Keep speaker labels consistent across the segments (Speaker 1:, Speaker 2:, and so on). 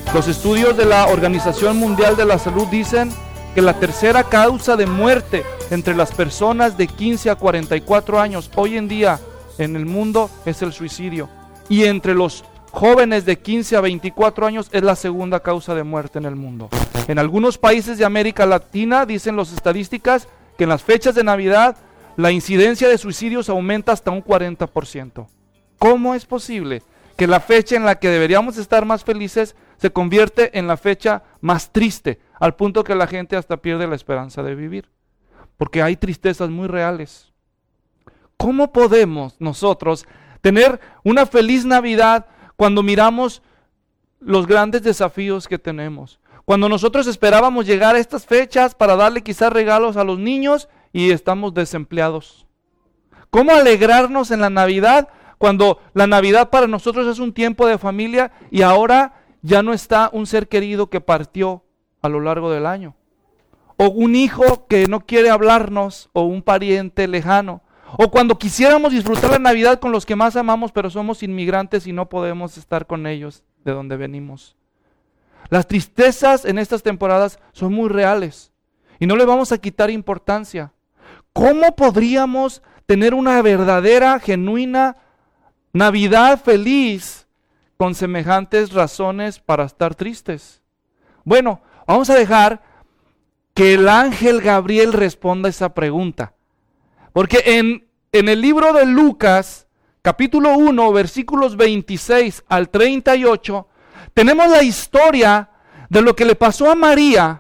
Speaker 1: Los estudios de la Organización Mundial de la Salud dicen que la tercera causa de muerte entre las personas de 15 a 44 años hoy en día en el mundo es el suicidio. Y entre los jóvenes de 15 a 24 años es la segunda causa de muerte en el mundo. En algunos países de América Latina, dicen las estadísticas, que en las fechas de Navidad la incidencia de suicidios aumenta hasta un 40%. ¿Cómo es posible que la fecha en la que deberíamos estar más felices se convierte en la fecha más triste, al punto que la gente hasta pierde la esperanza de vivir? Porque hay tristezas muy reales. ¿Cómo podemos nosotros tener una feliz Navidad cuando miramos los grandes desafíos que tenemos? Cuando nosotros esperábamos llegar a estas fechas para darle quizás regalos a los niños y estamos desempleados. ¿Cómo alegrarnos en la Navidad cuando la Navidad para nosotros es un tiempo de familia y ahora ya no está un ser querido que partió a lo largo del año? O un hijo que no quiere hablarnos, o un pariente lejano. O cuando quisiéramos disfrutar la Navidad con los que más amamos, pero somos inmigrantes y no podemos estar con ellos de donde venimos. Las tristezas en estas temporadas son muy reales y no le vamos a quitar importancia. ¿Cómo podríamos tener una verdadera, genuina Navidad feliz con semejantes razones para estar tristes? Bueno, vamos a dejar que el ángel Gabriel responda esa pregunta. Porque en el libro de Lucas, capítulo 1, versículos 26 al 38, tenemos la historia de lo que le pasó a María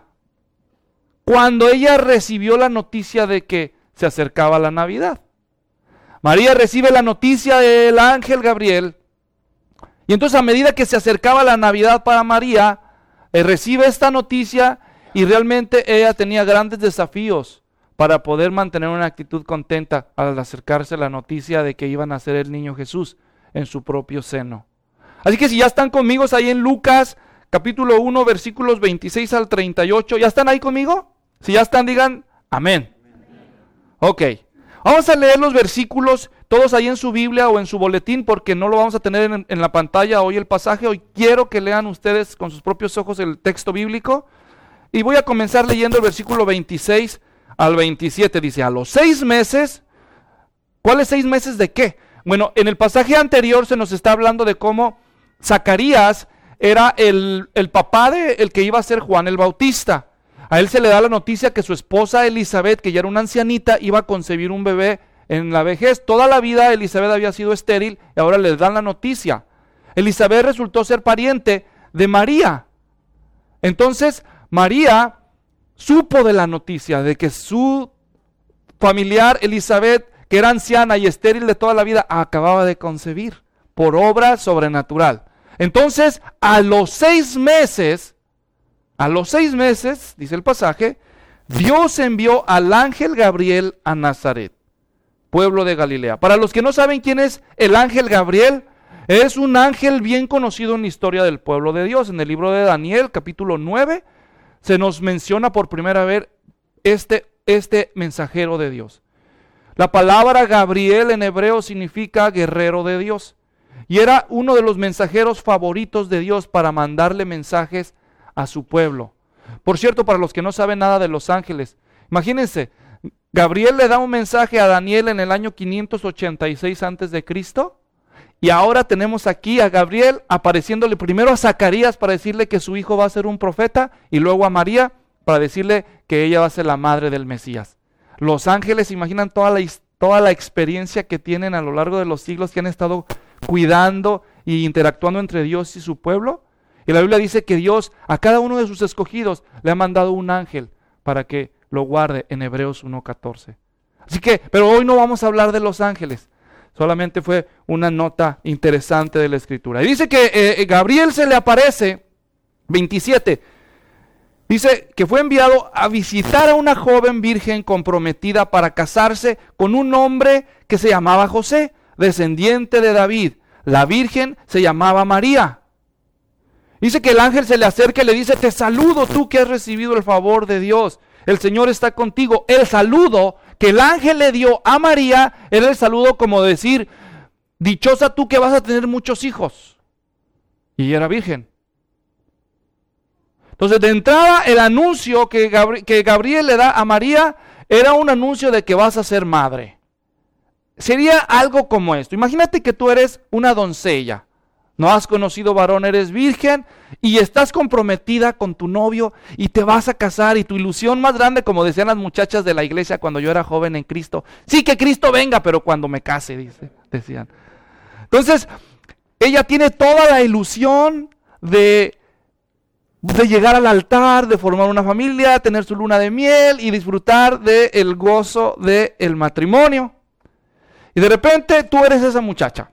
Speaker 1: cuando ella recibió la noticia de que se acercaba la Navidad. María recibe la noticia del ángel Gabriel, y entonces a medida que se acercaba la Navidad para María, recibe esta noticia y realmente ella tenía grandes desafíos para poder mantener una actitud contenta al acercarse a la noticia de que iba a nacer el niño Jesús en su propio seno. Así que si ya están conmigo ahí en Lucas, capítulo 1, versículos 26 al 38, ¿ya están ahí conmigo? Si ya están, digan amén. Ok, vamos a leer los versículos todos ahí en su Biblia o en su boletín, porque no lo vamos a tener en la pantalla hoy el pasaje. Hoy quiero que lean ustedes con sus propios ojos el texto bíblico. Y voy a comenzar leyendo el versículo 26 al 27. Dice, a los 6 meses, ¿cuáles 6 meses de qué? Bueno, en el pasaje anterior se nos está hablando de cómo Zacarías era el papá de el que iba a ser Juan el Bautista. A él se le da la noticia que su esposa Elizabeth, que ya era una ancianita, iba a concebir un bebé en la vejez. Toda la vida Elizabeth había sido estéril y ahora les dan la noticia. Elizabeth resultó ser pariente de María. Entonces María supo de la noticia de que su familiar Elizabeth, que era anciana y estéril de toda la vida, acababa de concebir por obra sobrenatural. Entonces, a los 6 meses, dice el pasaje, Dios envió al ángel Gabriel a Nazaret, pueblo de Galilea. Para los que no saben quién es el ángel Gabriel, es un ángel bien conocido en la historia del pueblo de Dios. En el libro de Daniel, capítulo 9, se nos menciona por primera vez este mensajero de Dios. La palabra Gabriel en hebreo significa guerrero de Dios. Y era uno de los mensajeros favoritos de Dios para mandarle mensajes a su pueblo. Por cierto, para los que no saben nada de los ángeles, imagínense, Gabriel le da un mensaje a Daniel en el año 586 a.C., y ahora tenemos aquí a Gabriel apareciéndole primero a Zacarías para decirle que su hijo va a ser un profeta, y luego a María para decirle que ella va a ser la madre del Mesías. Los ángeles, imaginan toda la experiencia que tienen a lo largo de los siglos, que han estado cuidando y interactuando entre Dios y su pueblo. Y la Biblia dice que Dios a cada uno de sus escogidos le ha mandado un ángel para que lo guarde, en Hebreos 1:14. Así que, pero hoy no vamos a hablar de los ángeles. Solamente fue una nota interesante de la Escritura. Y dice que Gabriel se le aparece, 27, dice que fue enviado a visitar a una joven virgen comprometida para casarse con un hombre que se llamaba José, descendiente de David. La virgen se llamaba María. Dice que el ángel se le acerca y le dice, te saludo tú que has recibido el favor de Dios. El Señor está contigo. El saludo que el ángel le dio a María era el saludo como decir, dichosa tú que vas a tener muchos hijos. Y ella era virgen. Entonces, de entrada, el anuncio que Gabriel le da a María era un anuncio de que vas a ser madre. Sería algo como esto. Imagínate que tú eres una doncella. No has conocido varón, eres virgen y estás comprometida con tu novio y te vas a casar y tu ilusión más grande, como decían las muchachas de la iglesia cuando yo era joven en Cristo, sí, que Cristo venga, pero cuando me case, decían. Entonces, ella tiene toda la ilusión de llegar al altar, de formar una familia, tener su luna de miel y disfrutar del gozo del matrimonio. Y de repente tú eres esa muchacha.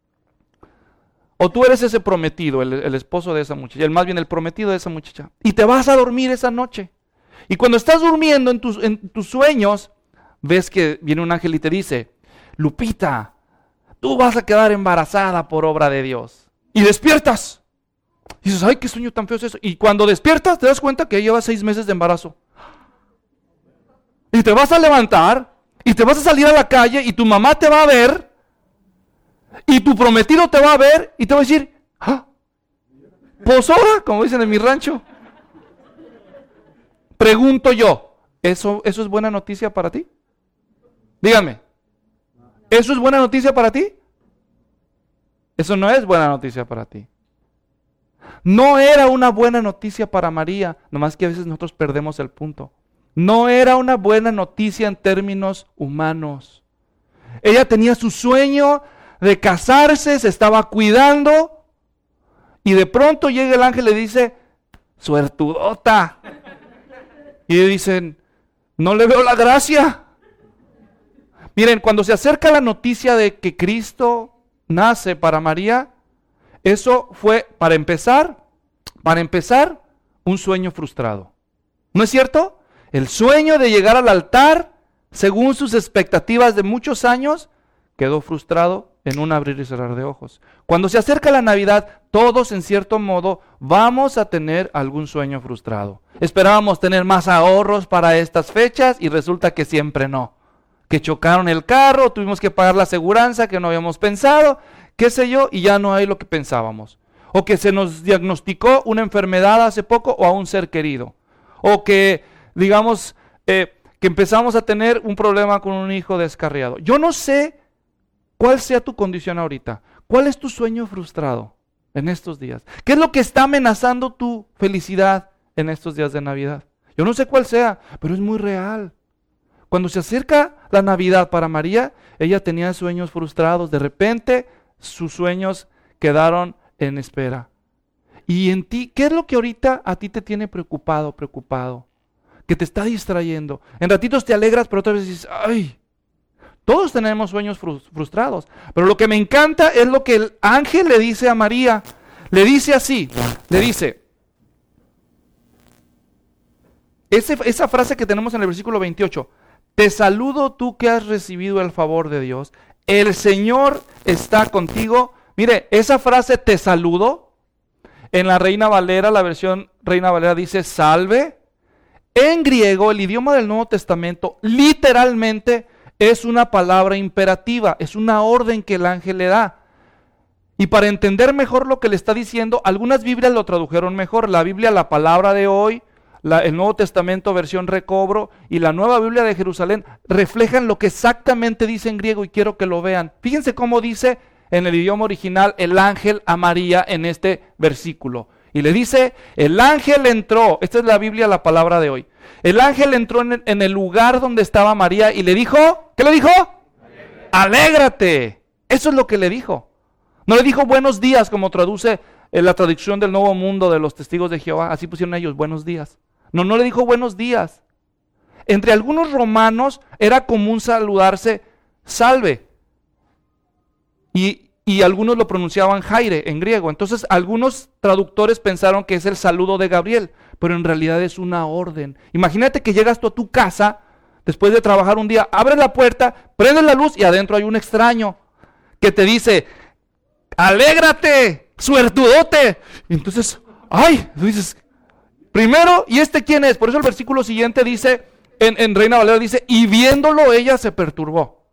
Speaker 1: O tú eres ese prometido, el esposo de esa muchacha, más bien el prometido de esa muchacha. Y te vas a dormir esa noche. Y cuando estás durmiendo en tus sueños, ves que viene un ángel y te dice, Lupita, tú vas a quedar embarazada por obra de Dios. Y despiertas. Y dices, ay, qué sueño tan feo es eso. Y cuando despiertas te das cuenta que llevas 6 meses de embarazo. Y te vas a levantar y te vas a salir a la calle y tu mamá te va a ver. Y tu prometido te va a ver y te va a decir, ¿ah? Pues ahora, como dicen en mi rancho. Pregunto yo, ¿eso es buena noticia para ti? Díganme, ¿eso es buena noticia para ti? Eso no es buena noticia para ti. No era una buena noticia para María, nomás que a veces nosotros perdemos el punto. No era una buena noticia en términos humanos. Ella tenía su sueño de casarse, se estaba cuidando y de pronto llega el ángel y le dice, suertudota. Y le dicen, no le veo la gracia. Miren, cuando se acerca la noticia de que Cristo nace para María, eso fue, para empezar, un sueño frustrado. ¿No es cierto? El sueño de llegar al altar, según sus expectativas de muchos años, quedó frustrado en un abrir y cerrar de ojos. Cuando se acerca la Navidad, todos en cierto modo vamos a tener algún sueño frustrado. Esperábamos tener más ahorros para estas fechas y resulta que siempre no. Que chocaron el carro, tuvimos que pagar la aseguranza que no habíamos pensado, qué sé yo, y ya no hay lo que pensábamos. O que se nos diagnosticó una enfermedad hace poco o a un ser querido. O que, digamos, que empezamos a tener un problema con un hijo descarriado. Yo no sé cuál sea tu condición ahorita. ¿Cuál es tu sueño frustrado en estos días? ¿Qué es lo que está amenazando tu felicidad en estos días de Navidad? Yo no sé cuál sea, pero es muy real. Cuando se acerca la Navidad para María, ella tenía sueños frustrados. De repente, sus sueños quedaron en espera. Y en ti, ¿qué es lo que ahorita a ti te tiene preocupado? Que te está distrayendo. En ratitos te alegras, pero otras veces dices, ay. Todos tenemos sueños frustrados. Pero lo que me encanta es lo que el ángel le dice a María. Le dice así, le dice, esa frase que tenemos en el versículo 28, te saludo tú que has recibido el favor de Dios, el Señor está contigo. Mire, esa frase te saludo, en la Reina Valera, la versión Reina Valera dice salve. En griego, el idioma del Nuevo Testamento, literalmente es una palabra imperativa, es una orden que el ángel le da. Y para entender mejor lo que le está diciendo, algunas Biblias lo tradujeron mejor. La Biblia, la palabra de hoy, el Nuevo Testamento versión recobro y la Nueva Biblia de Jerusalén reflejan lo que exactamente dice en griego y quiero que lo vean. Fíjense cómo dice en el idioma original el ángel a María en este versículo. Y le dice, el ángel entró, esta es la Biblia, la palabra de hoy. El ángel entró en el lugar donde estaba María y le dijo, ¿qué le dijo? Alégrate. Eso es lo que le dijo. No le dijo buenos días como traduce en la traducción del Nuevo Mundo de los Testigos de Jehová. Así pusieron ellos, buenos días. No le dijo buenos días. Entre algunos romanos era común saludarse salve. Y algunos lo pronunciaban Jaire en griego. Entonces algunos traductores pensaron que es el saludo de Gabriel, pero en realidad es una orden. Imagínate que llegas tú a tu casa, después de trabajar un día, abres la puerta, prendes la luz y adentro hay un extraño que te dice, alégrate, suertudote. Y entonces, ay, tú dices, primero, ¿y este quién es? Por eso el versículo siguiente dice, en Reina Valera dice, y viéndolo ella se perturbó.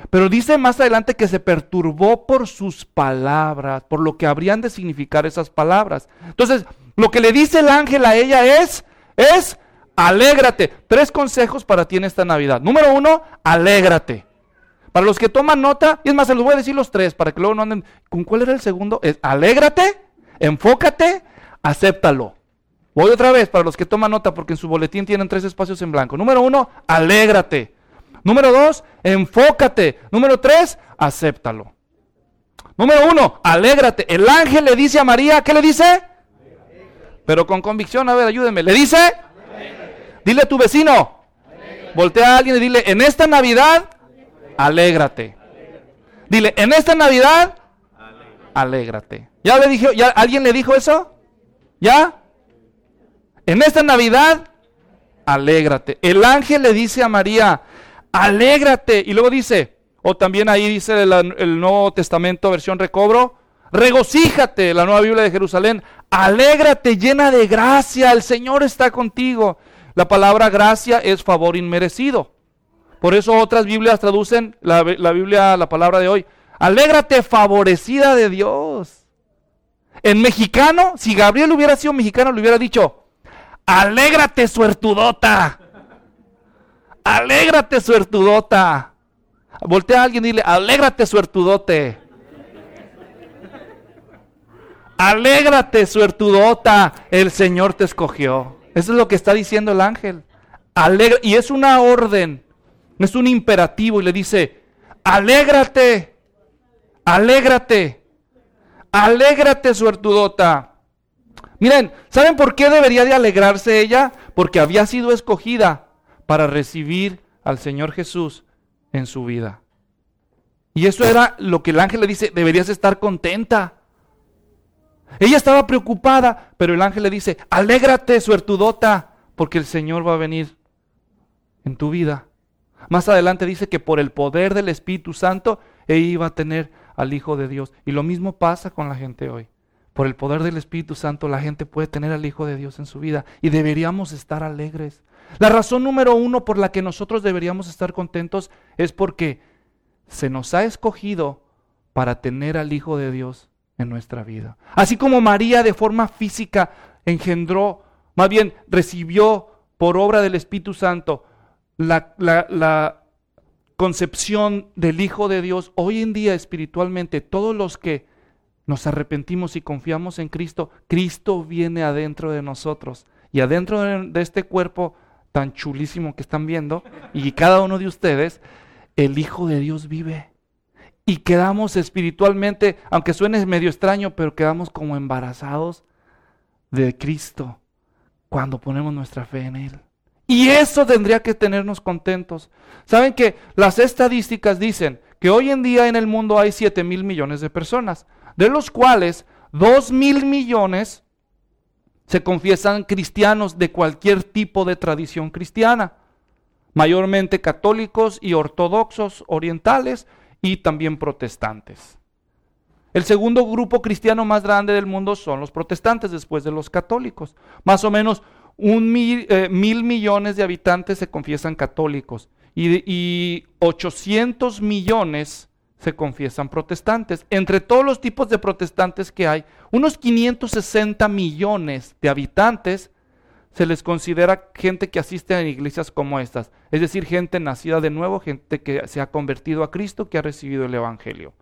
Speaker 1: Pero dice más adelante que se perturbó por sus palabras, por lo que habrían de significar esas palabras. Entonces, lo que le dice el ángel a ella es alégrate. 3 consejos para ti en esta Navidad. Número 1, alégrate. Para los que toman nota, y es más, se los voy a decir los 3 para que luego no anden. ¿Con cuál era el segundo? Es alégrate, enfócate, acéptalo. Voy otra vez para los que toman nota porque en su boletín tienen 3 espacios en blanco. Número 1, alégrate. Número 2, enfócate. Número 3, acéptalo. Número 1, alégrate. El ángel le dice a María, ¿qué le dice? Pero con convicción, a ver, ayúdenme. Le dice, dile a tu vecino, voltea a alguien y dile, en esta Navidad, alégrate. Dile, en esta Navidad, alégrate. ¿Ya le dijo, ya alguien le dijo eso? ¿Ya? En esta Navidad, alégrate. El ángel le dice a María, alégrate. Y luego dice, o también ahí dice el Nuevo Testamento, versión recobro, regocíjate, la Nueva Biblia de Jerusalén, alégrate llena de gracia, el Señor está contigo. La palabra gracia es favor inmerecido. Por eso otras Biblias traducen la palabra de hoy, alégrate favorecida de Dios. En mexicano, si Gabriel hubiera sido mexicano, le hubiera dicho, alégrate suertudota. Alégrate suertudota. Voltea a alguien y dile, alégrate suertudote. Alégrate suertudota, el Señor te escogió. Eso es lo que está diciendo el ángel. Y es una orden, es un imperativo y le dice, alégrate, alégrate, alégrate suertudota. Miren, ¿saben por qué debería de alegrarse ella? Porque había sido escogida para recibir al Señor Jesús en su vida. Y eso era lo que el ángel le dice, deberías estar contenta. Ella estaba preocupada, pero el ángel le dice, alégrate suertudota, porque el Señor va a venir en tu vida. Más adelante dice que por el poder del Espíritu Santo, ella iba a tener al Hijo de Dios. Y lo mismo pasa con la gente hoy. Por el poder del Espíritu Santo, la gente puede tener al Hijo de Dios en su vida. Y deberíamos estar alegres. La razón número 1 por la que nosotros deberíamos estar contentos es porque se nos ha escogido para tener al Hijo de Dios en nuestra vida. Así como María de forma física engendró, más bien recibió por obra del Espíritu Santo la concepción del Hijo de Dios, hoy en día espiritualmente todos los que nos arrepentimos y confiamos en Cristo, Cristo viene adentro de nosotros y adentro de este cuerpo tan chulísimo que están viendo y cada uno de ustedes, el Hijo de Dios vive. Y quedamos espiritualmente, aunque suene medio extraño, pero quedamos como embarazados de Cristo cuando ponemos nuestra fe en Él. Y eso tendría que tenernos contentos. ¿Saben que las estadísticas dicen que hoy en día en el mundo hay 7,000 millones de personas, de los cuales 2,000 millones se confiesan cristianos de cualquier tipo de tradición cristiana, mayormente católicos y ortodoxos orientales, y también protestantes. El segundo grupo cristiano más grande del mundo son los protestantes después de los católicos. Más o menos 1,000 millones de habitantes se confiesan católicos y 800 millones se confiesan protestantes. Entre todos los tipos de protestantes que hay, unos 560 millones de habitantes se les considera gente que asiste a iglesias como estas, es decir, gente nacida de nuevo, gente que se ha convertido a Cristo, que ha recibido el Evangelio.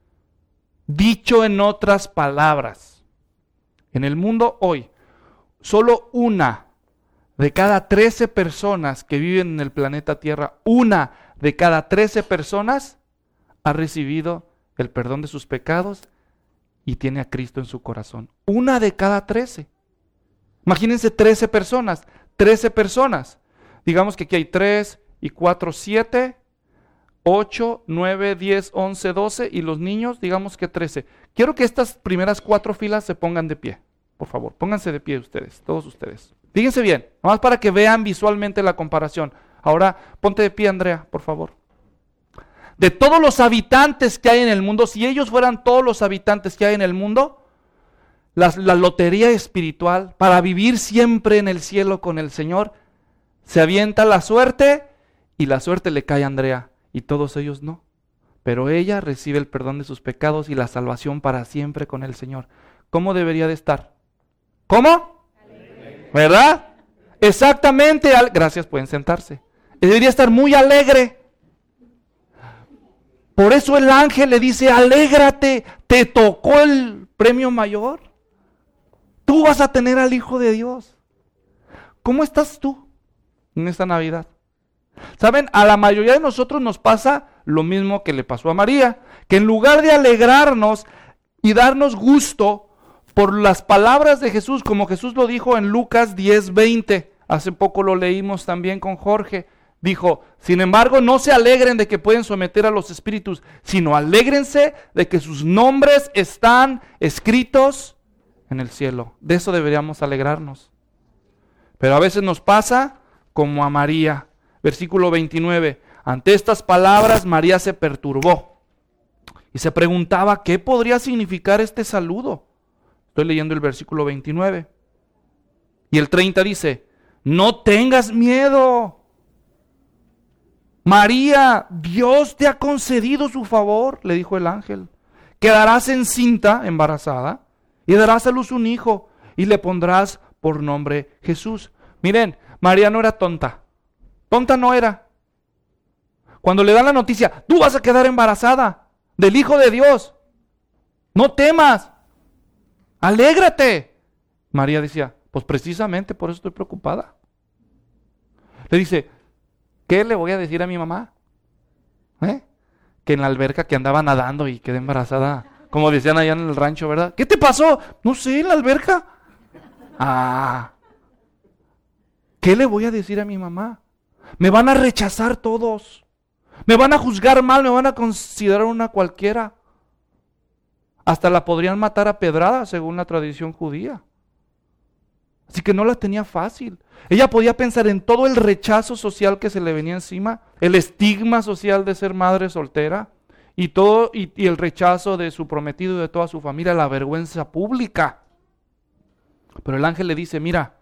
Speaker 1: Dicho en otras palabras, en el mundo hoy, solo 1 de cada 13 personas que viven en el planeta Tierra, 1 de cada 13 personas ha recibido el perdón de sus pecados y tiene a Cristo en su corazón. 1 de cada 13. Imagínense 13 personas. Digamos que aquí hay 3 y 4, 7, 8, 9, 10, 11, 12 y los niños, digamos que 13. Quiero que estas primeras 4 filas se pongan de pie. Por favor, pónganse de pie ustedes, todos ustedes. Fíjense bien, nomás para que vean visualmente la comparación. Ahora, ponte de pie, Andrea, por favor. De todos los habitantes que hay en el mundo, si ellos fueran todos los habitantes que hay en el mundo, la lotería espiritual, para vivir siempre en el cielo con el Señor, se avienta la suerte y la suerte le cae a Andrea y todos ellos no. pero ella recibe el perdón de sus pecados y la salvación para siempre con el Señor. ¿Cómo debería de estar? ¿Cómo? Alegre. ¿Verdad? Exactamente. Gracias, pueden sentarse. Debería estar muy alegre. Por eso el ángel le dice, alégrate, te tocó el premio mayor. Tú vas a tener al Hijo de Dios. ¿Cómo estás tú en esta Navidad? ¿Saben? A la mayoría de nosotros nos pasa lo mismo que le pasó a María, que en lugar de alegrarnos y darnos gusto por las palabras de Jesús, como Jesús lo dijo en Lucas 10:20, hace poco lo leímos también con Jorge, dijo, sin embargo, no se alegren de que pueden someter a los espíritus, sino alégrense de que sus nombres están escritos en el cielo. De eso deberíamos alegrarnos. Pero a veces nos pasa como a María. Versículo 29. Ante estas palabras, María se perturbó y se preguntaba qué podría significar este saludo. Estoy leyendo el versículo 29. Y el 30 dice, no tengas miedo. María, Dios te ha concedido su favor, le dijo el ángel. Quedarás encinta, embarazada, y darás a luz un hijo, y le pondrás por nombre Jesús. Miren, María no era tonta. Tonta no era. Cuando le dan la noticia, tú vas a quedar embarazada del Hijo de Dios. No temas. Alégrate. María decía, pues precisamente por eso estoy preocupada. Le dice, ¿qué le voy a decir a mi mamá? Que en la alberca que andaba nadando y quedé embarazada. Como decían allá en el rancho, ¿verdad? ¿Qué te pasó? No sé, en la alberca. ¿Qué le voy a decir a mi mamá? Me van a rechazar todos. Me van a juzgar mal, me van a considerar una cualquiera. Hasta la podrían matar a pedradas según la tradición judía. Así que no la tenía fácil. Ella podía pensar en todo el rechazo social que se le venía encima, el estigma social de ser madre soltera y el rechazo de su prometido y de toda su familia, la vergüenza pública. Pero el ángel le dice, mira,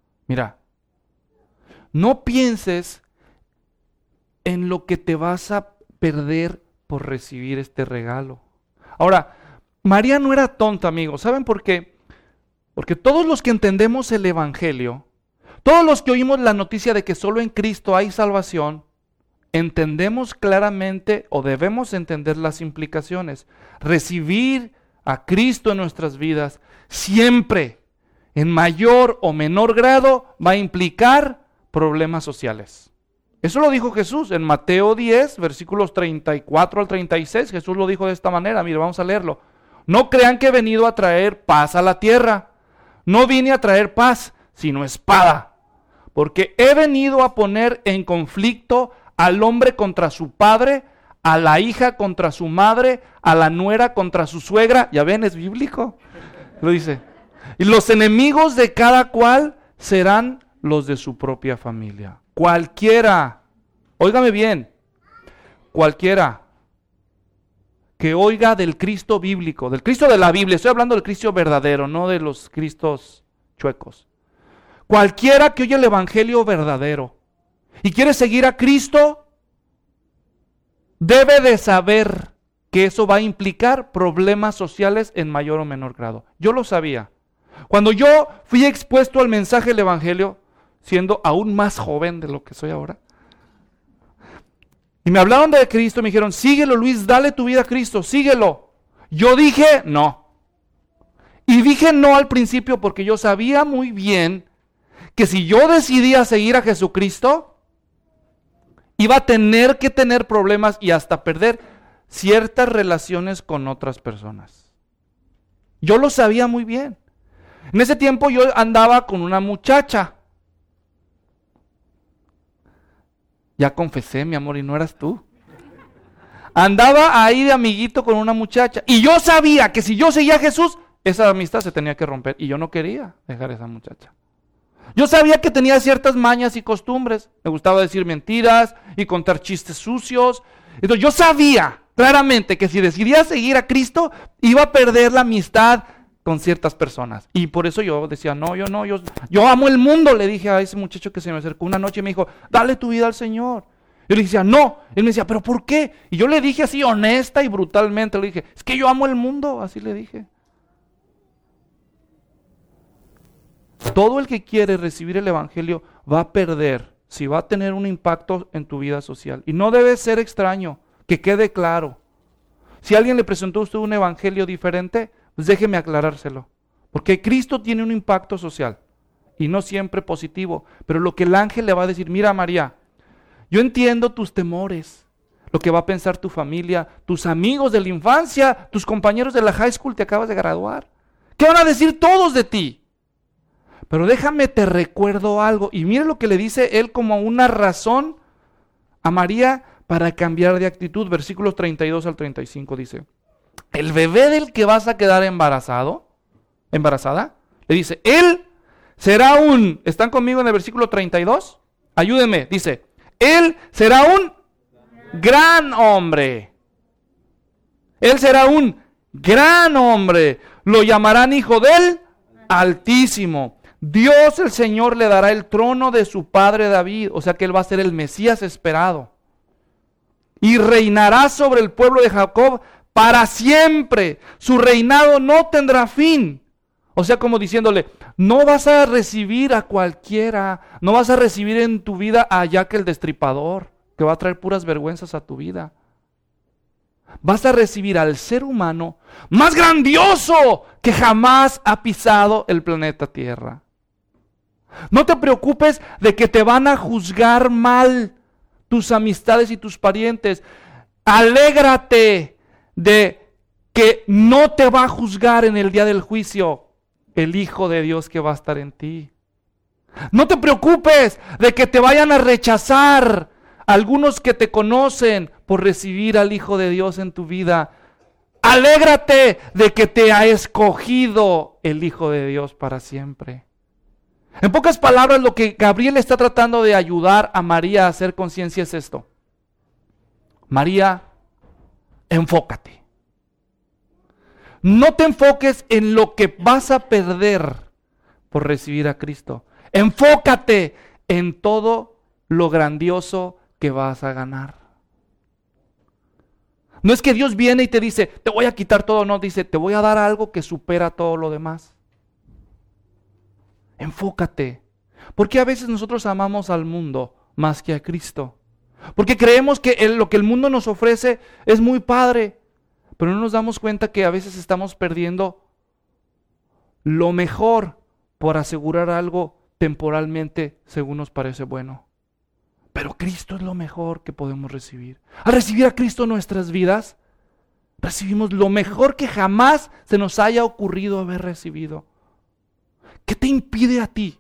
Speaker 1: no pienses en lo que te vas a perder por recibir este regalo. Ahora, María no era tonta, amigos. ¿Saben por qué? Porque todos los que entendemos el Evangelio, todos los que oímos la noticia de que solo en Cristo hay salvación, entendemos claramente o debemos entender las implicaciones. Recibir a Cristo en nuestras vidas siempre, en mayor o menor grado, va a implicar problemas sociales. Eso lo dijo Jesús en Mateo 10, versículos 34 al 36. Jesús lo dijo de esta manera. Mire, vamos a leerlo. No crean que he venido a traer paz a la tierra. No vine a traer paz, sino espada. Porque he venido a poner en conflicto al hombre contra su padre, a la hija contra su madre, a la nuera contra su suegra. Ya ven, es bíblico. Lo dice. Y los enemigos de cada cual serán los de su propia familia. Cualquiera, óigame bien, cualquiera que oiga del Cristo bíblico, del Cristo de la Biblia, estoy hablando del Cristo verdadero, no de los Cristos chuecos. Cualquiera que oye el Evangelio verdadero y quiere seguir a Cristo, debe de saber que eso va a implicar problemas sociales en mayor o menor grado. Yo lo sabía. Cuando yo fui expuesto al mensaje del Evangelio, siendo aún más joven de lo que soy ahora, y me hablaron de Cristo, me dijeron, síguelo Luis, dale tu vida a Cristo, síguelo. Yo dije no. Y dije no al principio porque yo sabía muy bien que si yo decidía seguir a Jesucristo, iba a tener que tener problemas y hasta perder ciertas relaciones con otras personas. Yo lo sabía muy bien. En ese tiempo yo andaba con una muchacha. Ya confesé, mi amor, y no eras tú. Andaba ahí de amiguito con una muchacha. Y yo sabía que si yo seguía a Jesús, esa amistad se tenía que romper. Y yo no quería dejar a esa muchacha. Yo sabía que tenía ciertas mañas y costumbres. Me gustaba decir mentiras y contar chistes sucios. Entonces yo sabía claramente que si decidía seguir a Cristo, iba a perder la amistad con ciertas personas. Y por eso yo decía, yo amo el mundo, le dije a ese muchacho que se me acercó una noche y me dijo, dale tu vida al Señor. Yo le decía, no. Él me decía, ¿pero por qué? Y yo le dije así, honesta y brutalmente, le dije, es que yo amo el mundo, así le dije. Todo el que quiere recibir el evangelio va a perder si va a tener un impacto en tu vida social. Y no debe ser extraño, que quede claro. Si alguien le presentó a usted un evangelio diferente, pues déjeme aclarárselo. Porque Cristo tiene un impacto social y no siempre positivo. Pero lo que el ángel le va a decir, mira María, yo entiendo tus temores, lo que va a pensar tu familia, tus amigos de la infancia, tus compañeros de la high school, te acabas de graduar. ¿Qué van a decir todos de ti? Pero déjame te recuerdo algo. Y mire lo que le dice él como una razón a María para cambiar de actitud. Versículos 32 al 35 dice, el bebé del que vas a quedar embarazada, le dice, él será un, ¿están conmigo en el versículo 32? Ayúdenme, dice, él será un gran hombre. Él será un gran hombre. Lo llamarán Hijo del Altísimo. Dios el Señor le dará el trono de su padre David. O sea que él va a ser el Mesías esperado. Y reinará sobre el pueblo de Jacob para siempre. Su reinado no tendrá fin. O sea, como diciéndole, no vas a recibir a cualquiera, no vas a recibir en tu vida a Jack el Destripador, que va a traer puras vergüenzas a tu vida. Vas a recibir al ser humano más grandioso que jamás ha pisado el planeta Tierra. No te preocupes de que te van a juzgar mal tus amistades y tus parientes. Alégrate de que no te va a juzgar en el día del juicio el Hijo de Dios que va a estar en ti. No te preocupes de que te vayan a rechazar algunos que te conocen por recibir al Hijo de Dios en tu vida. Alégrate de que te ha escogido el Hijo de Dios para siempre. En pocas palabras, lo que Gabriel está tratando de ayudar a María a hacer conciencia es esto. María, enfócate. No te enfoques en lo que vas a perder por recibir a Cristo. Enfócate en todo lo grandioso que vas a ganar. No es que Dios viene y te dice, te voy a quitar todo, no, dice, te voy a dar algo que supera todo lo demás. Enfócate. Porque a veces nosotros amamos al mundo más que a Cristo. Porque creemos que lo que el mundo nos ofrece es muy padre, pero no nos damos cuenta que a veces estamos perdiendo lo mejor por asegurar algo temporalmente según nos parece bueno. Pero Cristo es lo mejor que podemos recibir. Al recibir a Cristo en nuestras vidas, recibimos lo mejor que jamás se nos haya ocurrido haber recibido. ¿Qué te impide a ti?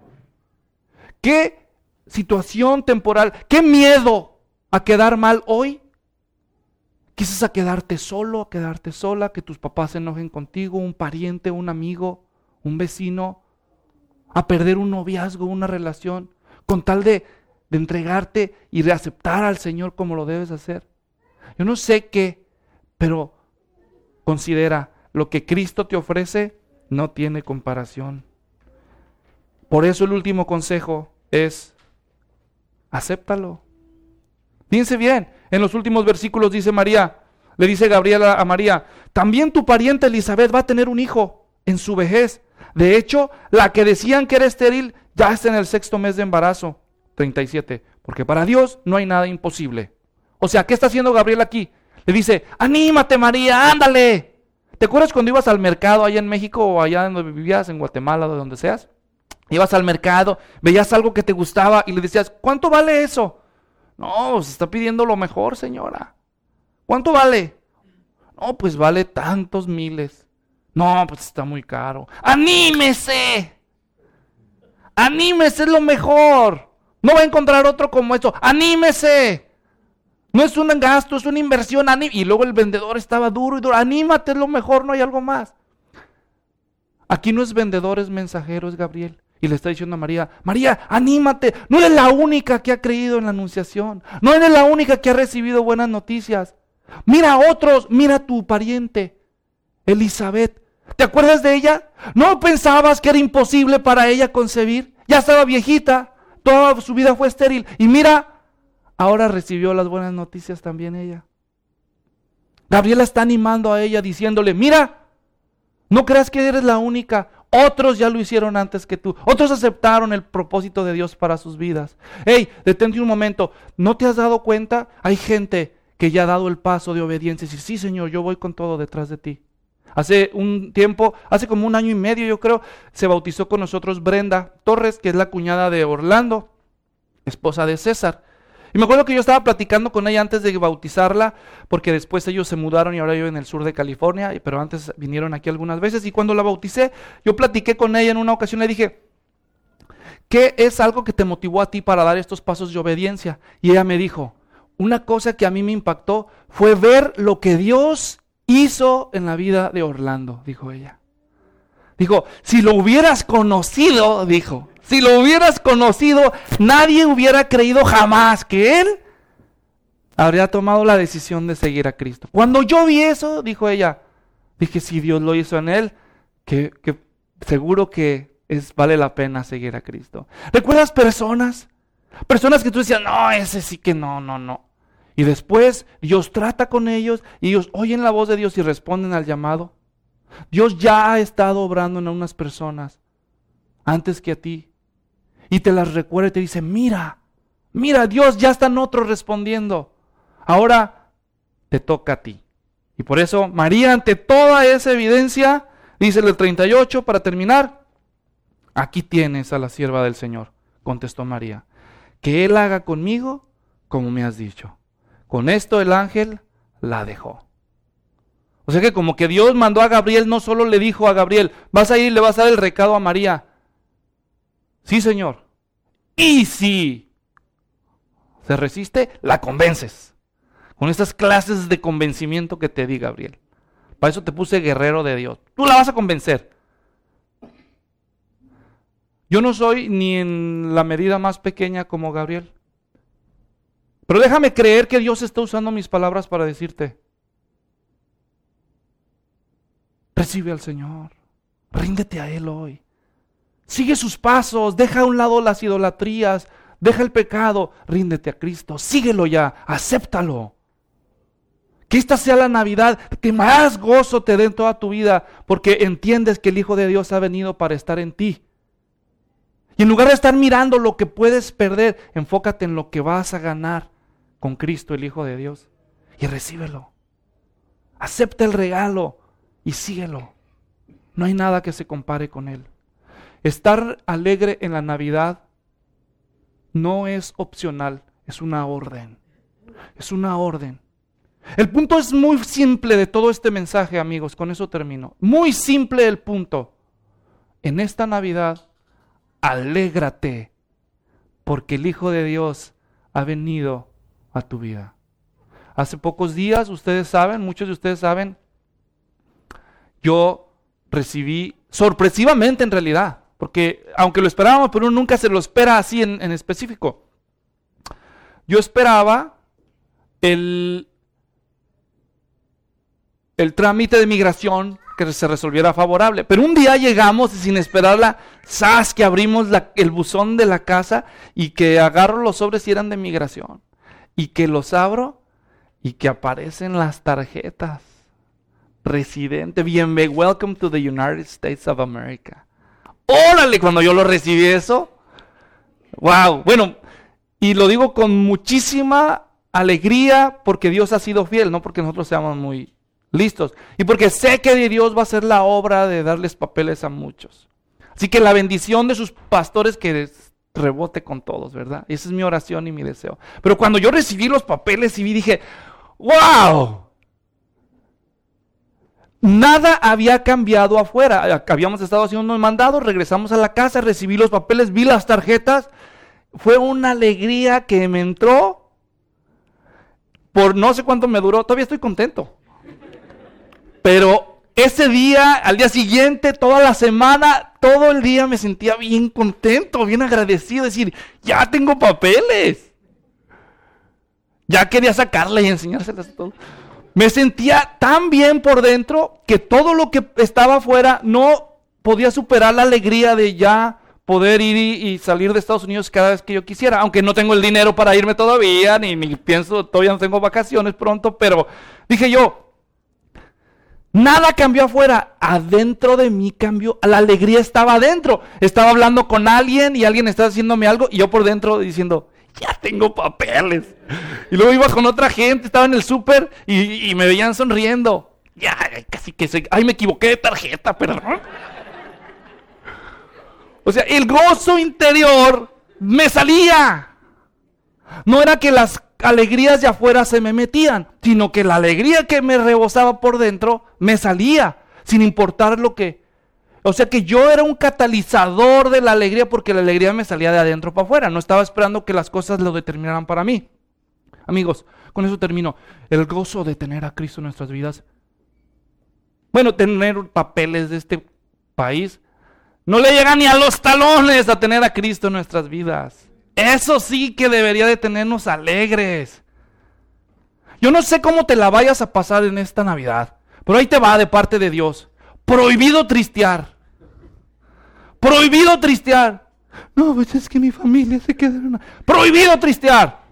Speaker 1: ¿Qué situación temporal? ¿Qué miedo a quedar mal hoy? Quizás a quedarte solo, a quedarte sola, que tus papás se enojen contigo, un pariente, un amigo, un vecino, a perder un noviazgo, una relación, con tal de entregarte y de aceptar al Señor como lo debes hacer. Yo no sé qué, pero considera, lo que Cristo te ofrece no tiene comparación. Por eso el último consejo es, acéptalo. Fíjense bien, en los últimos versículos dice María, le dice Gabriel a María, también tu pariente Elizabeth va a tener un hijo en su vejez. De hecho, la que decían que era estéril ya está en el 6º mes de embarazo. 37, porque para Dios no hay nada imposible. O sea, ¿qué está haciendo Gabriel aquí? Le dice, anímate María, ándale. ¿Te acuerdas cuando ibas al mercado allá en México o allá donde vivías, en Guatemala o de donde seas? Ibas al mercado, veías algo que te gustaba y le decías, ¿cuánto vale eso? No, se está pidiendo lo mejor, señora. ¿Cuánto vale? No, pues vale tantos miles. No, pues está muy caro. ¡Anímese! ¡Anímese, es lo mejor! No va a encontrar otro como esto. ¡Anímese! No es un gasto, es una inversión. Y luego el vendedor estaba duro y duro. ¡Anímate, es lo mejor, no hay algo más! Aquí no es vendedor, es mensajero, es Gabriel. Y le está diciendo a María, María, anímate. No eres la única que ha creído en la anunciación. No eres la única que ha recibido buenas noticias. Mira a otros, mira a tu pariente, Elizabeth. ¿Te acuerdas de ella? ¿No pensabas que era imposible para ella concebir? Ya estaba viejita, toda su vida fue estéril. Y mira ahora recibió las buenas noticias también ella. Gabriela está animando a ella diciéndole, mira, no creas que eres la única. Otros ya lo hicieron antes que tú. Otros aceptaron el propósito de Dios para sus vidas. Hey, detente un momento. ¿No te has dado cuenta? Hay gente que ya ha dado el paso de obediencia y decir, sí, Señor, yo voy con todo detrás de ti. Hace un tiempo, hace como 1 año y medio yo creo, se bautizó con nosotros Brenda Torres, que es la cuñada de Orlando, esposa de César. Y me acuerdo que yo estaba platicando con ella antes de bautizarla, porque después ellos se mudaron y ahora viven en el sur de California, pero antes vinieron aquí algunas veces. Y cuando la bauticé, yo platiqué con ella en una ocasión, le dije, ¿qué es algo que te motivó a ti para dar estos pasos de obediencia? Y ella me dijo, una cosa que a mí me impactó fue ver lo que Dios hizo en la vida de Orlando, dijo ella. Dijo, si lo hubieras conocido, dijo, si lo hubieras conocido, nadie hubiera creído jamás que él habría tomado la decisión de seguir a Cristo. Cuando yo vi eso, dijo ella, dije, si Dios lo hizo en él, que seguro que vale la pena seguir a Cristo. ¿Recuerdas personas que tú decías, no, ese sí que no? Y después Dios trata con ellos y ellos oyen la voz de Dios y responden al llamado. Dios ya ha estado obrando en unas personas antes que a ti. Y te las recuerda y te dice, mira, Dios, ya están otros respondiendo. Ahora te toca a ti. Y por eso María, ante toda esa evidencia, dice el 38 para terminar, aquí tienes a la sierva del Señor, contestó María, que Él haga conmigo como me has dicho. Con esto el ángel la dejó. O sea que como que Dios mandó a Gabriel, no solo le dijo a Gabriel, vas a ir y le vas a dar el recado a María. Sí, Señor. Y si se resiste, la convences. Con estas clases de convencimiento que te di, Gabriel. Para eso te puse guerrero de Dios. Tú la vas a convencer. Yo no soy ni en la medida más pequeña como Gabriel. Pero déjame creer que Dios está usando mis palabras para decirte, recibe al Señor, ríndete a Él hoy. Sigue sus pasos, deja a un lado las idolatrías, deja el pecado, ríndete a Cristo, síguelo ya, acéptalo. Que esta sea la Navidad que más gozo te dé en toda tu vida, porque entiendes que el Hijo de Dios ha venido para estar en ti. Y en lugar de estar mirando lo que puedes perder, enfócate en lo que vas a ganar con Cristo, el Hijo de Dios, y recíbelo. Acepta el regalo y síguelo. No hay nada que se compare con Él. Estar alegre en la Navidad no es opcional, es una orden. Es una orden. El punto es muy simple de todo este mensaje, amigos, con eso termino. Muy simple el punto. En esta Navidad, alégrate, porque el Hijo de Dios ha venido a tu vida. Hace pocos días, ustedes saben, muchos de ustedes saben, yo recibí, sorpresivamente en realidad, porque aunque lo esperábamos, pero uno nunca se lo espera así en específico. Yo esperaba el trámite de migración que se resolviera favorable, pero un día llegamos y sin esperarla, ¡zas!, que abrimos el buzón de la casa y que agarro los sobres y eran de migración, y que los abro y que aparecen las tarjetas. Residente, bienvenido, welcome to the United States of America. ¡Órale! Cuando yo lo recibí eso, wow, bueno, y lo digo con muchísima alegría porque Dios ha sido fiel, no porque nosotros seamos muy listos, y porque sé que Dios va a hacer la obra de darles papeles a muchos. Así que la bendición de sus pastores que rebote con todos, ¿verdad? Esa es mi oración y mi deseo. Pero cuando yo recibí los papeles y dije, ¡wow! Nada había cambiado afuera. Habíamos estado haciendo unos mandados, regresamos a la casa, recibí los papeles, vi las tarjetas. Fue una alegría que me entró. Por no sé cuánto me duró, todavía estoy contento. Pero ese día, al día siguiente, toda la semana, todo el día me sentía bien contento, bien agradecido. Decir, ya tengo papeles. Ya quería sacarle y enseñárselas a todos. Me sentía tan bien por dentro que todo lo que estaba afuera no podía superar la alegría de ya poder ir y salir de Estados Unidos cada vez que yo quisiera, aunque no tengo el dinero para irme todavía, ni pienso, todavía no tengo vacaciones pronto, pero dije yo, nada cambió afuera, adentro de mí cambió, la alegría estaba adentro, estaba hablando con alguien y alguien estaba haciéndome algo y yo por dentro diciendo, ya tengo papeles. Y luego iba con otra gente, estaba en el súper y me veían sonriendo, ya casi que ay, me equivoqué de tarjeta, perdón. O sea, el gozo interior me salía. No era que las alegrías de afuera se me metían, sino que la alegría que me rebosaba por dentro me salía, sin importar lo que... O sea que yo era un catalizador de la alegría porque la alegría me salía de adentro para afuera. No estaba esperando que las cosas lo determinaran para mí. Amigos, con eso termino. El gozo de tener a Cristo en nuestras vidas. Bueno, tener papeles de este país no le llega ni a los talones a tener a Cristo en nuestras vidas. Eso sí que debería de tenernos alegres. Yo no sé cómo te la vayas a pasar en esta Navidad, pero ahí te va de parte de Dios. Prohibido tristear. Prohibido tristear. No, pues es que mi familia se queda en una... Prohibido tristear.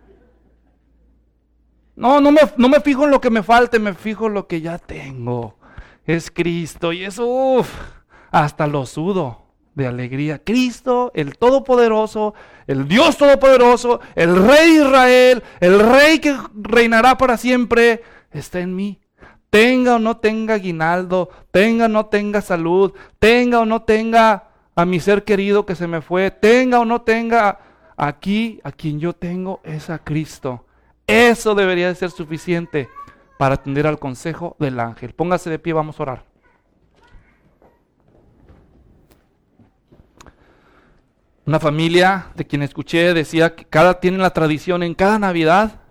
Speaker 1: No me fijo en lo que me falte, me fijo en lo que ya tengo. Es Cristo y eso, hasta lo sudo de alegría. Cristo, el Todopoderoso, el Dios Todopoderoso, el Rey de Israel, el Rey que reinará para siempre, está en mí. Tenga o no tenga aguinaldo, tenga o no tenga salud, tenga o no tenga a mi ser querido que se me fue, tenga o no tenga aquí, a quien yo tengo es a Cristo. Eso debería de ser suficiente para atender al consejo del ángel. Póngase de pie, vamos a orar. Una familia de quien escuché decía que tienen la tradición en cada Navidad,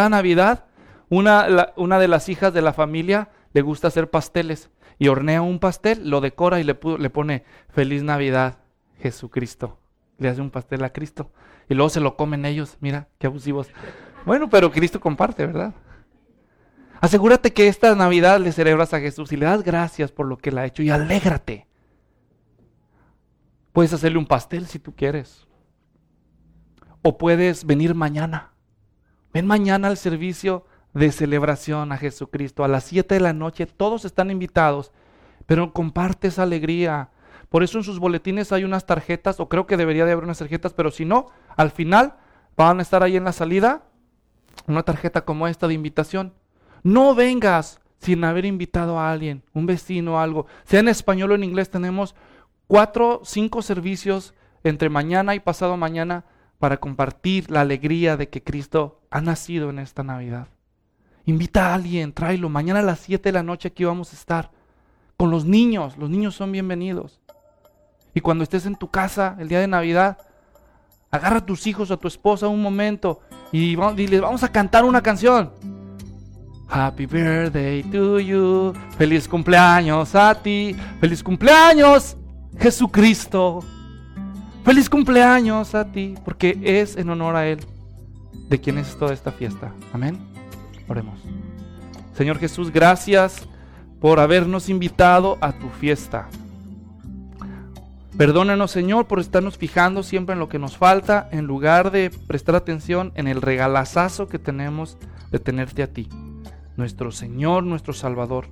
Speaker 1: una de las hijas de la familia le gusta hacer pasteles y hornea un pastel, lo decora y le pone Feliz Navidad, Jesucristo. Le hace un pastel a Cristo y luego se lo comen ellos. Mira, qué abusivos. Bueno, pero Cristo comparte, ¿verdad? Asegúrate que esta Navidad le celebras a Jesús y le das gracias por lo que Él ha hecho y alégrate. Puedes hacerle un pastel si tú quieres. O puedes venir mañana. Ven mañana al servicio de celebración a Jesucristo. A las 7 de la noche todos están invitados, pero comparte esa alegría. Por eso en sus boletines hay unas tarjetas, o creo que debería de haber unas tarjetas, pero si no, al final van a estar ahí en la salida una tarjeta como esta de invitación. No vengas sin haber invitado a alguien, un vecino o algo. Sea en español o en inglés, tenemos 4 o 5 servicios entre mañana y pasado mañana para compartir la alegría de que Cristo ha nacido en esta Navidad. Invita a alguien, tráelo. Mañana a las 7 de la noche aquí vamos a estar con los niños son bienvenidos. Y cuando estés en tu casa el día de Navidad, agarra a tus hijos, a tu esposa un momento y diles, vamos a cantar una canción. Happy birthday to you, feliz cumpleaños a ti, feliz cumpleaños Jesucristo, feliz cumpleaños a ti, porque es en honor a Él de quien es toda esta fiesta. Amén. Oremos. Señor Jesús, gracias por habernos invitado a tu fiesta. Perdónanos, Señor, por estarnos fijando siempre en lo que nos falta, en lugar de prestar atención en el regalazazo que tenemos de tenerte a ti, nuestro Señor, nuestro Salvador.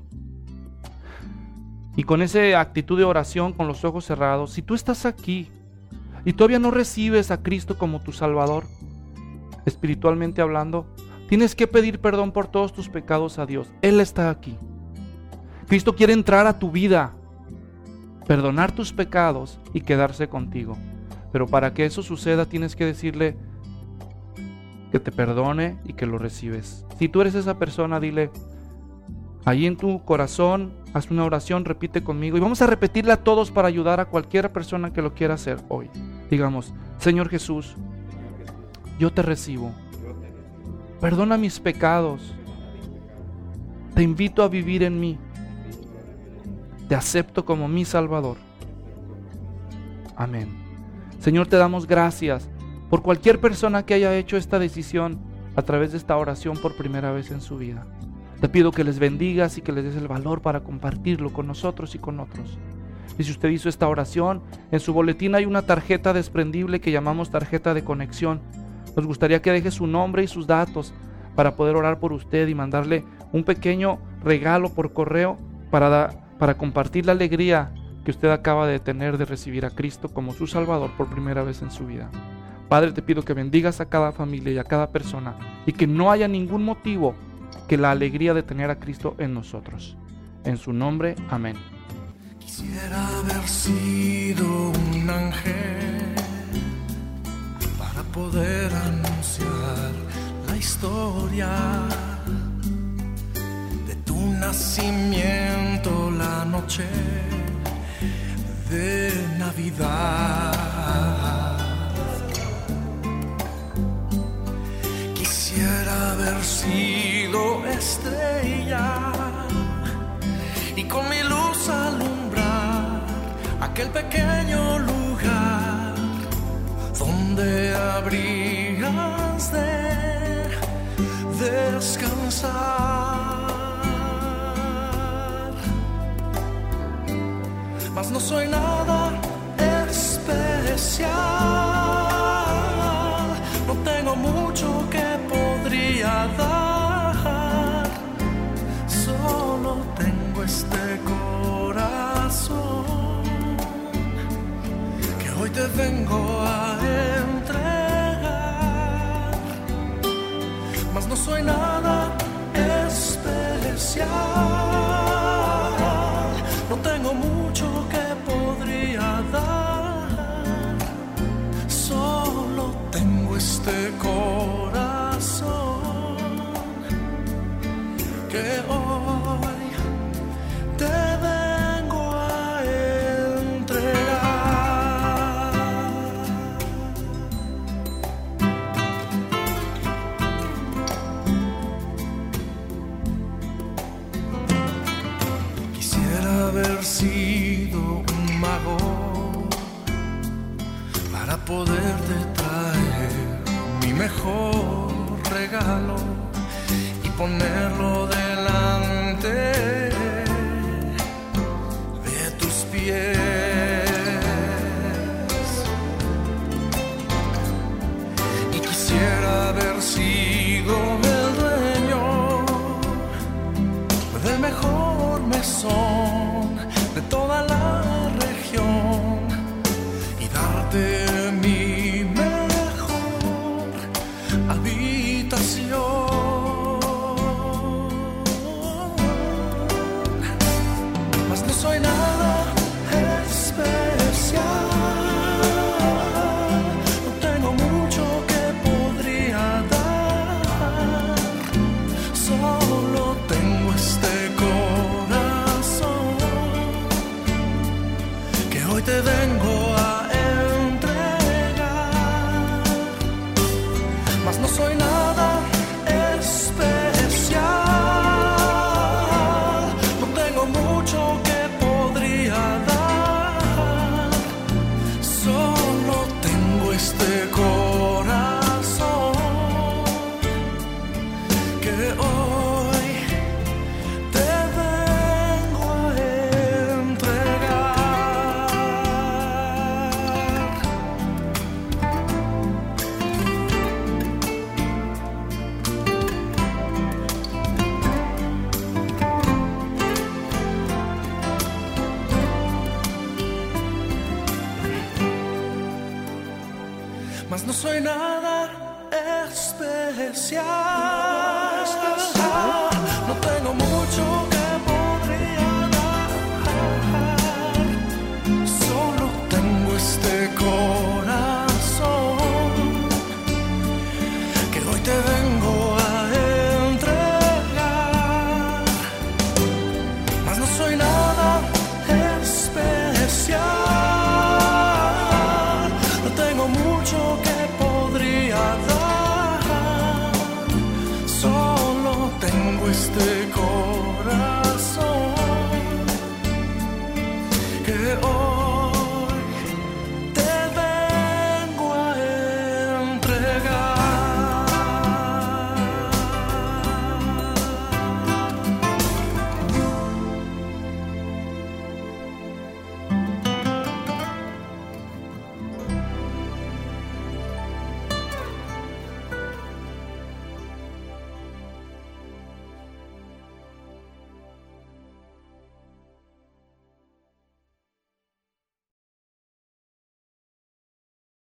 Speaker 1: Y con esa actitud de oración, con los ojos cerrados, si tú estás aquí y todavía no recibes a Cristo como tu Salvador, espiritualmente hablando, tienes que pedir perdón por todos tus pecados a Dios. Él está aquí. Cristo quiere entrar a tu vida, perdonar tus pecados y quedarse contigo. Pero para que eso suceda tienes que decirle que te perdone y que lo recibes. Si tú eres esa persona, dile ahí en tu corazón, haz una oración, repite conmigo y vamos a repetirla todos para ayudar a cualquier persona que lo quiera hacer hoy. Digamos, Señor Jesús, yo te recibo. Perdona mis pecados. Te invito a vivir en mí. Te acepto como mi Salvador. Amén. Señor, te damos gracias por cualquier persona que haya hecho esta decisión a través de esta oración por primera vez en su vida. Te pido que les bendigas y que les des el valor para compartirlo con nosotros y con otros. Y si usted hizo esta oración, en su boletín hay una tarjeta desprendible que llamamos tarjeta de conexión. Nos gustaría que deje su nombre y sus datos para poder orar por usted y mandarle un pequeño regalo por correo para compartir la alegría que usted acaba de tener de recibir a Cristo como su Salvador por primera vez en su vida. Padre, te pido que bendigas a cada familia y a cada persona y que no haya ningún motivo que la alegría de tener a Cristo en nosotros. En su nombre, amén.
Speaker 2: Quisiera haber sido un ángel para poder anunciar la historia de tu nacimiento, la noche de Navidad. Quisiera haber sido estrella y con mi luz alumbrar aquel pequeño lugar donde habrías de descansar. Mas no soy nada especial, no tengo mucho que podría dar, solo tengo este corazón que hoy te vengo a entregar. Mas no soy nada especial, no tengo mucho que podría dar, solo tengo este corazón que hoy te vengo a entregar. Quisiera haber sido un mago para poderte traer mi mejor regalo y ponerlo delante de tus pies. Y quisiera haber sido el dueño del mejor mesón de toda la región y darte mi mejor habitación. Mas no soy nada especial, no tengo mucho que podría dar, solo tengo este corazón que hoy te vengo a entregar. Mas no soy nada especial, no tengo mucho que podría dar, solo tengo este corazón que hoy te vengo a entregar. Mas no soy nada especial, no tengo mucho que podría dar, solo tengo este corazón que hoy te vengo a entregar. Mas no soy nada especial, no tengo mucho que podría dar, solo tengo este corazón que hoy